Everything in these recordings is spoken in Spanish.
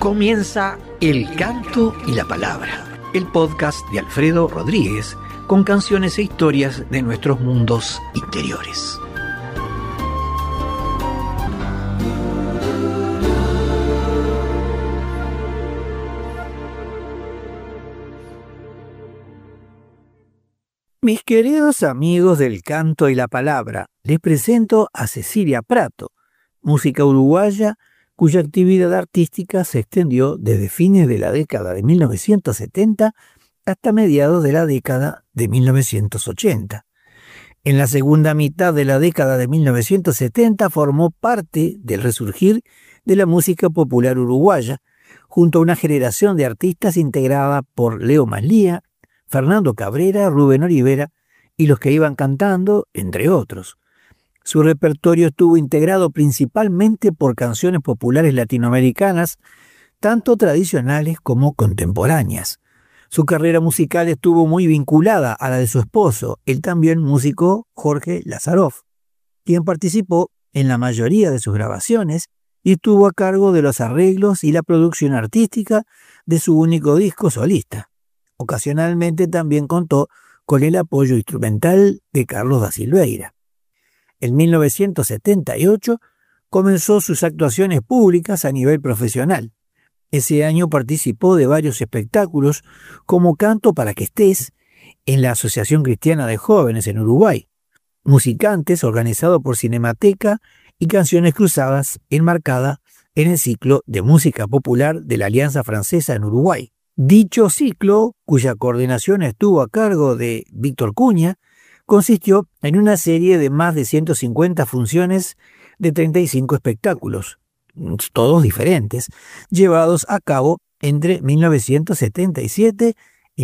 Comienza El Canto y la Palabra, el podcast de Alfredo Rodríguez, con canciones e historias de nuestros mundos interiores. Mis queridos amigos del Canto y la Palabra, les presento a Cecilia Prato, música uruguaya cuya actividad artística se extendió desde fines de la década de 1970 hasta mediados de la década de 1980. En la segunda mitad de la década de 1970 formó parte del resurgir de la música popular uruguaya, junto a una generación de artistas integrada por Leo Maslía, Fernando Cabrera, Rubén Olivera y los que iban cantando, entre otros. Su repertorio estuvo integrado principalmente por canciones populares latinoamericanas, tanto tradicionales como contemporáneas. Su carrera musical estuvo muy vinculada a la de su esposo, el también músico Jorge Lazaroff, quien participó en la mayoría de sus grabaciones y estuvo a cargo de los arreglos y la producción artística de su único disco solista. Ocasionalmente también contó con el apoyo instrumental de Carlos da Silveira. En 1978 comenzó sus actuaciones públicas a nivel profesional. Ese año participó de varios espectáculos como Canto para que estés en la Asociación Cristiana de Jóvenes en Uruguay, Musicantes organizado por Cinemateca y Canciones Cruzadas enmarcada en el ciclo de música popular de la Alianza Francesa en Uruguay. Dicho ciclo, cuya coordinación estuvo a cargo de Víctor Cuña, consistió en una serie de más de 150 funciones de 35 espectáculos, todos diferentes, llevados a cabo entre 1977 y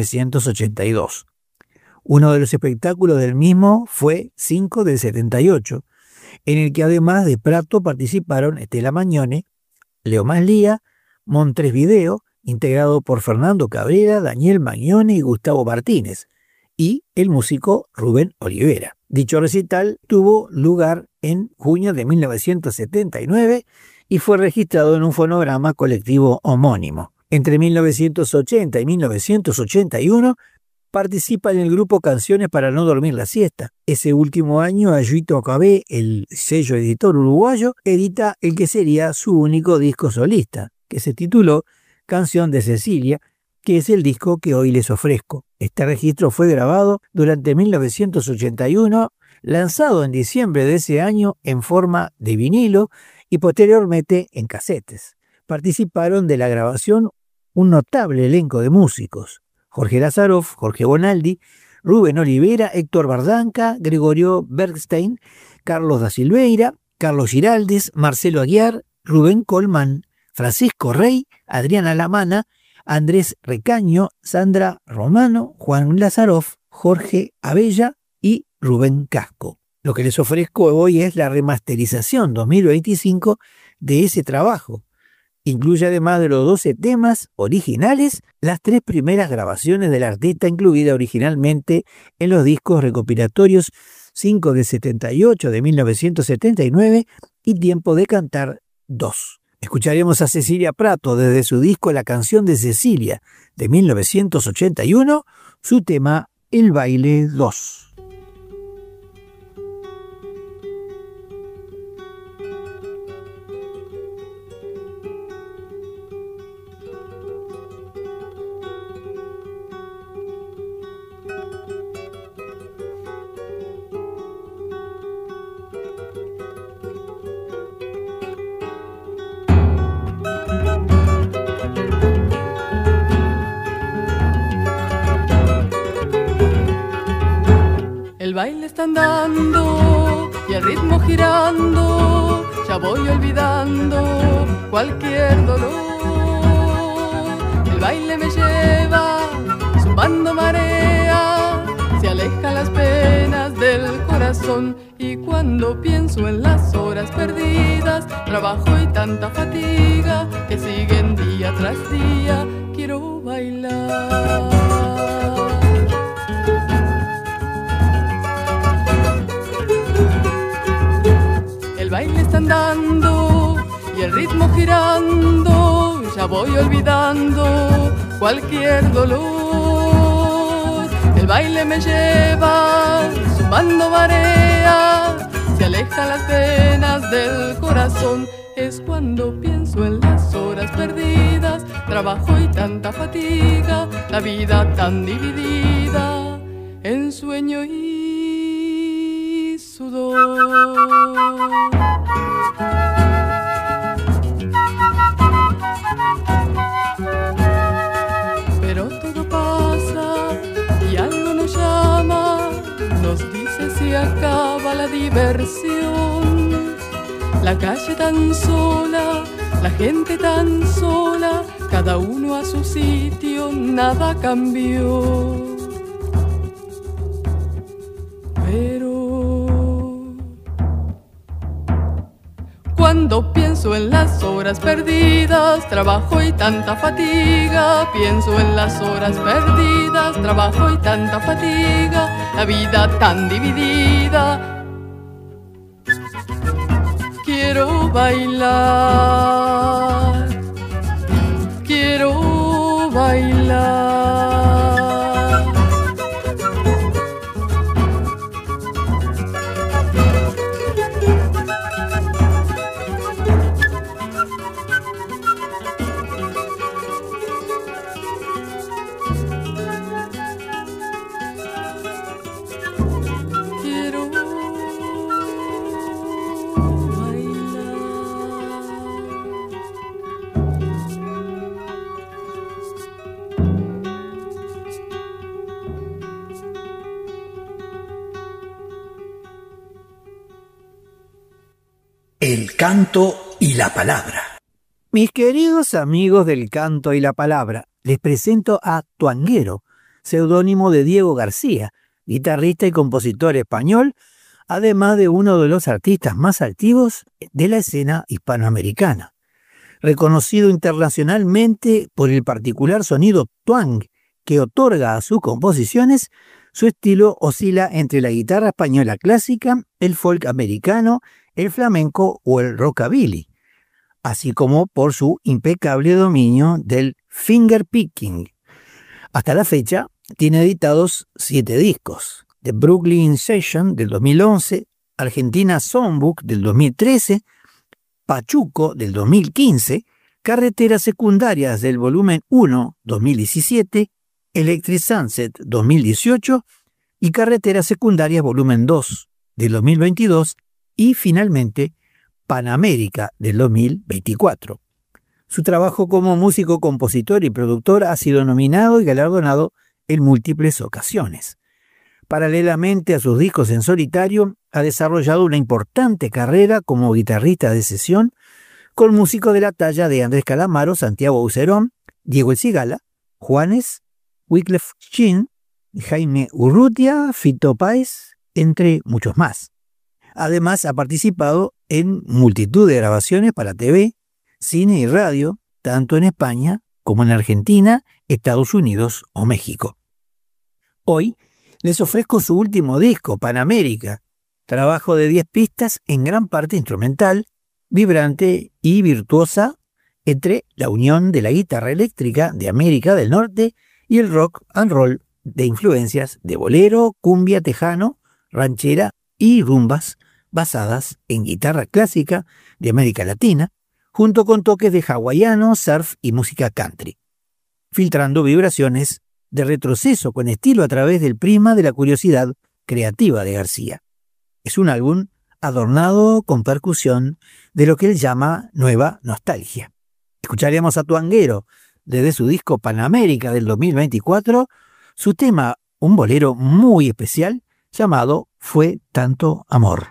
1982. Uno de los espectáculos del mismo fue 5 del 78, en el que además de Prato participaron Estela Magnone, Leo Maslía, Montevideo, integrado por Fernando Cabrera, Daniel Magnone y Gustavo Martínez, y el músico Rubén Olivera. Dicho recital tuvo lugar en junio de 1979 y fue registrado en un fonograma colectivo homónimo. Entre 1980 y 1981 participa en el grupo Canciones para no dormir la siesta. Ese último año, Ayuito Cabé, el sello editor uruguayo, edita el que sería su único disco solista, que se tituló Canción de Cecilia, que es el disco que hoy les ofrezco. Este registro fue grabado durante 1981, lanzado en diciembre de ese año en forma de vinilo y posteriormente en casetes. Participaron de la grabación un notable elenco de músicos: Jorge Lazaroff, Jorge Bonaldi, Rubén Olivera, Héctor Bardanca, Gregorio Bergstein, Carlos da Silveira, Carlos Giraldes, Marcelo Aguiar, Rubén Colman, Francisco Rey, Adriana Lamana, Andrés Recaño, Sandra Romano, Juan Lazaroff, Jorge Abella y Rubén Casco. Lo que les ofrezco hoy es la remasterización 2025 de ese trabajo. Incluye, además de los 12 temas originales, las 3 primeras grabaciones del artista incluida originalmente en los discos recopilatorios 5 del 78 de 1979 y Tiempo de Cantar 2. Escucharemos a Cecilia Prato desde su disco La Canción de Cecilia de 1981, su tema El Baile 2. El baile está andando y el ritmo girando, ya voy olvidando cualquier dolor. El baile me lleva, zumbando marea, se alejan las penas del corazón. Y cuando pienso en las horas perdidas, trabajo y tanta fatiga que siguen día tras día, quiero bailar. El baile está andando y el ritmo girando, ya ya voy olvidando cualquier dolor. El baile me lleva sumando marea, se alejan las penas del corazón. Es cuando pienso en las horas perdidas, trabajo y tanta fatiga, la vida tan dividida en sueño y sudor. Pero todo pasa y algo nos llama, nos dice si acaba la diversión. La calle tan sola, la gente tan sola, cada uno a su sitio, nada cambió. Pero cuando pienso en las horas perdidas, trabajo y tanta fatiga. Pienso en las horas perdidas, trabajo y tanta fatiga, la vida tan dividida. Quiero bailar, quiero bailar. Quiero El canto y la palabra. Mis queridos amigos del canto y la palabra, les presento a Tuanguero, seudónimo de Diego García, guitarrista y compositor español, además de uno de los artistas más activos de la escena hispanoamericana. Reconocido internacionalmente por el particular sonido twang que otorga a sus composiciones, su estilo oscila entre la guitarra española clásica, el folk americano, el flamenco o el rockabilly, así como por su impecable dominio del finger picking. Hasta la fecha, tiene editados 7 discos: The Brooklyn Session del 2011, Argentina Songbook del 2013, Pachuco del 2015, Carreteras Secundarias del volumen 1 2017, Electric Sunset 2018 y Carreteras Secundarias volumen 2 del 2022 y finalmente Panamérica del 2024. Su trabajo como músico, compositor y productor ha sido nominado y galardonado en múltiples ocasiones. Paralelamente a sus discos en solitario, ha desarrollado una importante carrera como guitarrista de sesión con músicos de la talla de Andrés Calamaro, Santiago Bucerón, Diego El Cigala, Juanes, Wyclef Jean, Jaime Urrutia, Fito Páez, entre muchos más. Además, ha participado en multitud de grabaciones para TV, cine y radio, tanto en España como en Argentina, Estados Unidos o México. Hoy les ofrezco su último disco, Panamérica, trabajo de 10 pistas en gran parte instrumental, vibrante y virtuosa entre la unión de la guitarra eléctrica de América del Norte y el rock and roll de influencias de bolero, cumbia tejano, ranchera y rumbas basadas en guitarra clásica de América Latina, junto con toques de hawaiano, surf y música country, filtrando vibraciones de retroceso con estilo a través del prisma de la curiosidad creativa de García. Es un álbum adornado con percusión de lo que él llama nueva nostalgia. Escucharemos a Tuanguero desde su disco Panamérica del 2024, su tema, un bolero muy especial llamado Fue tanto amor.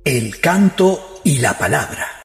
El canto y la palabra.